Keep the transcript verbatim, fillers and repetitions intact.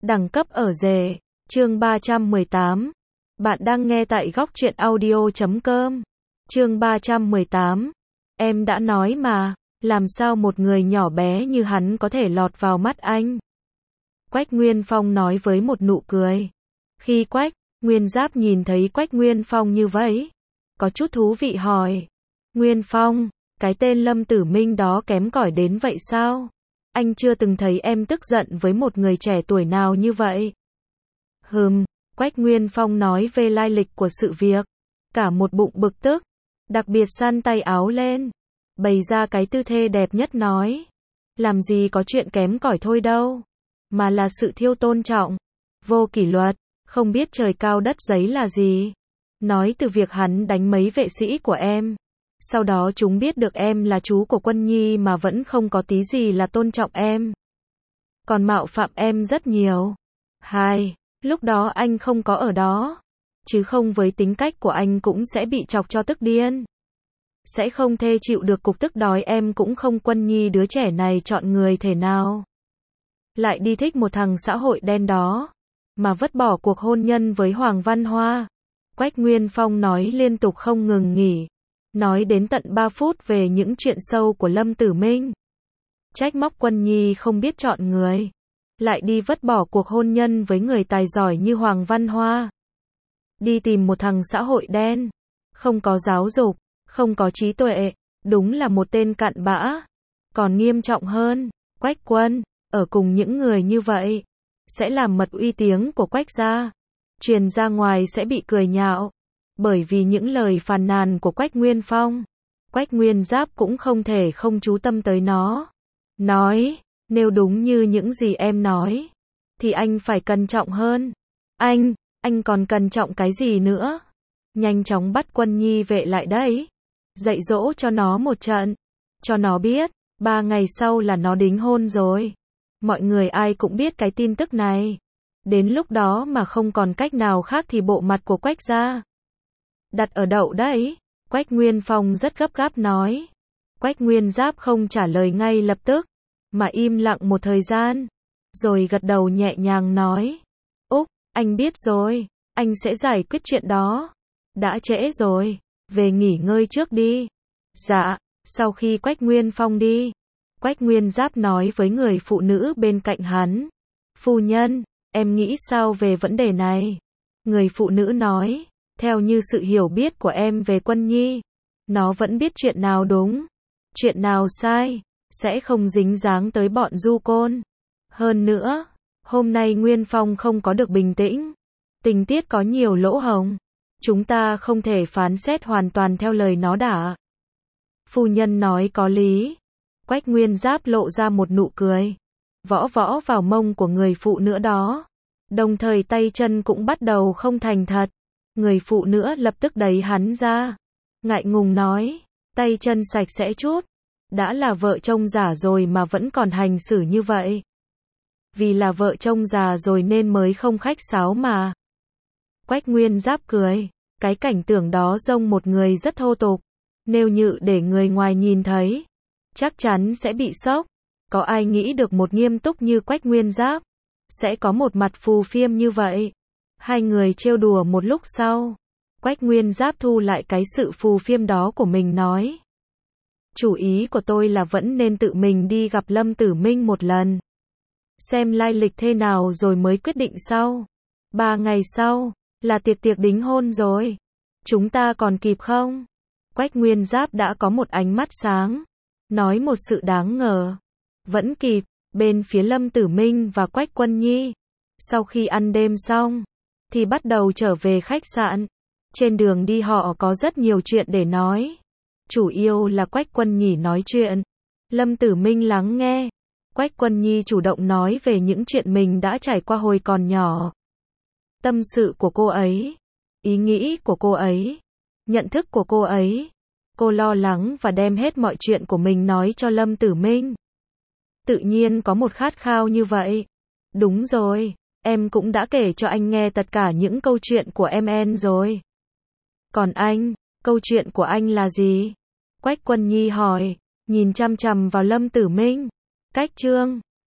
Đẳng cấp ở rể. Chương ba trăm mười tám. Bạn đang nghe tại góc truyện audio chấm com. Chương ba trăm mười tám. Em đã nói mà, làm sao một người nhỏ bé như hắn có thể lọt vào mắt anh? Quách Nguyên Phong nói với một nụ cười. Khi Quách Nguyên Giáp nhìn thấy Quách Nguyên Phong như vậy, có chút thú vị hỏi. Nguyên Phong, cái tên Lâm Tử Minh đó kém cỏi đến vậy sao? Anh chưa từng thấy em tức giận với một người trẻ tuổi nào như vậy. Hừm, Quách Nguyên Phong nói về lai lịch của sự việc, cả một bụng bực tức, đặc biệt săn tay áo lên, bày ra cái tư thế đẹp nhất nói. Làm gì có chuyện kém cỏi thôi đâu, mà là sự thiếu tôn trọng, vô kỷ luật, không biết trời cao đất giấy là gì. Nói từ việc hắn đánh mấy vệ sĩ của em, sau đó chúng biết được em là chú của Quân Nhi mà vẫn không có tí gì là tôn trọng em, còn mạo phạm em rất nhiều. Hai, lúc đó anh không có ở đó, chứ không với tính cách của anh cũng sẽ bị chọc cho tức điên. Sẽ không thê chịu được cục tức đói em cũng không. Quân Nhi đứa trẻ này chọn người thể nào lại đi thích một thằng xã hội đen đó, mà vứt bỏ cuộc hôn nhân với Hoàng Văn Hoa. Quách Nguyên Phong nói liên tục không ngừng nghỉ, nói đến tận ba phút về những chuyện sâu của Lâm Tử Minh. Trách móc Quân Nhi không biết chọn người, lại đi vứt bỏ cuộc hôn nhân với người tài giỏi như Hoàng Văn Hoa. Đi tìm một thằng xã hội đen, không có giáo dục, không có trí tuệ, đúng là một tên cặn bã. Còn nghiêm trọng hơn, Quách Quân, ở cùng những người như vậy, sẽ làm mật uy tiếng của Quách gia truyền ra ngoài sẽ bị cười nhạo. Bởi vì những lời phàn nàn của Quách Nguyên Phong, Quách Nguyên Giáp cũng không thể không chú tâm tới nó. Nói, nếu đúng như những gì em nói, thì anh phải cẩn trọng hơn. Anh, anh còn cẩn trọng cái gì nữa? Nhanh chóng bắt Quân Nhi vệ lại đấy. Dạy dỗ cho nó một trận. Cho nó biết, ba ngày sau là nó đính hôn rồi. Mọi người ai cũng biết cái tin tức này. Đến lúc đó mà không còn cách nào khác thì bộ mặt của Quách gia đặt ở đậu đấy. Quách Nguyên Phong rất gấp gáp nói. Quách Nguyên Giáp không trả lời ngay lập tức, mà im lặng một thời gian, rồi gật đầu nhẹ nhàng nói. Úc, anh biết rồi, anh sẽ giải quyết chuyện đó. Đã trễ rồi, về nghỉ ngơi trước đi. Dạ. Sau khi Quách Nguyên Phong đi, Quách Nguyên Giáp nói với người phụ nữ bên cạnh hắn. Phu nhân, em nghĩ sao về vấn đề này? Người phụ nữ nói. Theo như sự hiểu biết của em về Quân Nhi, nó vẫn biết chuyện nào đúng, chuyện nào sai, sẽ không dính dáng tới bọn du côn. Hơn nữa, hôm nay Nguyên Phong không có được bình tĩnh, tình tiết có nhiều lỗ hổng, chúng ta không thể phán xét hoàn toàn theo lời nó đã. Phu nhân nói có lý. Quách Nguyên Giáp lộ ra một nụ cười, võ võ vào mông của người phụ nữ đó, đồng thời tay chân cũng bắt đầu không thành thật. Người phụ nữ lập tức đẩy hắn ra, ngại ngùng nói, tay chân sạch sẽ chút, đã là vợ chồng già rồi mà vẫn còn hành xử như vậy. Vì là vợ chồng già rồi nên mới không khách sáo mà. Quách Nguyên Giáp cười, cái cảnh tượng đó giống một người rất thô tục, nếu như để người ngoài nhìn thấy, chắc chắn sẽ bị sốc. Có ai nghĩ được một nghiêm túc như Quách Nguyên Giáp sẽ có một mặt phù phiêm như vậy. Hai người trêu đùa một lúc sau, Quách Nguyên Giáp thu lại cái sự phù phiêm đó của mình nói. Chủ ý của tôi là vẫn nên tự mình đi gặp Lâm Tử Minh một lần, xem lai lịch thế nào rồi mới quyết định sau. Ba ngày sau, là tiệc tiệc đính hôn rồi. Chúng ta còn kịp không? Quách Nguyên Giáp đã có một ánh mắt sáng, nói một sự đáng ngờ. Vẫn kịp. Bên phía Lâm Tử Minh và Quách Quân Nhi, sau khi ăn đêm xong, thì bắt đầu trở về khách sạn. Trên đường đi họ có rất nhiều chuyện để nói. Chủ yếu là Quách Quân Nhi nói chuyện, Lâm Tử Minh lắng nghe. Quách Quân Nhi chủ động nói về những chuyện mình đã trải qua hồi còn nhỏ. Tâm sự của cô ấy, ý nghĩ của cô ấy, nhận thức của cô ấy. Cô lo lắng và đem hết mọi chuyện của mình nói cho Lâm Tử Minh. Tự nhiên có một khát khao như vậy. Đúng rồi, em cũng đã kể cho anh nghe tất cả những câu chuyện của em en rồi. Còn anh, câu chuyện của anh là gì? Quách Quân Nhi hỏi, nhìn chằm chằm vào Lâm Tử Minh. Cách chương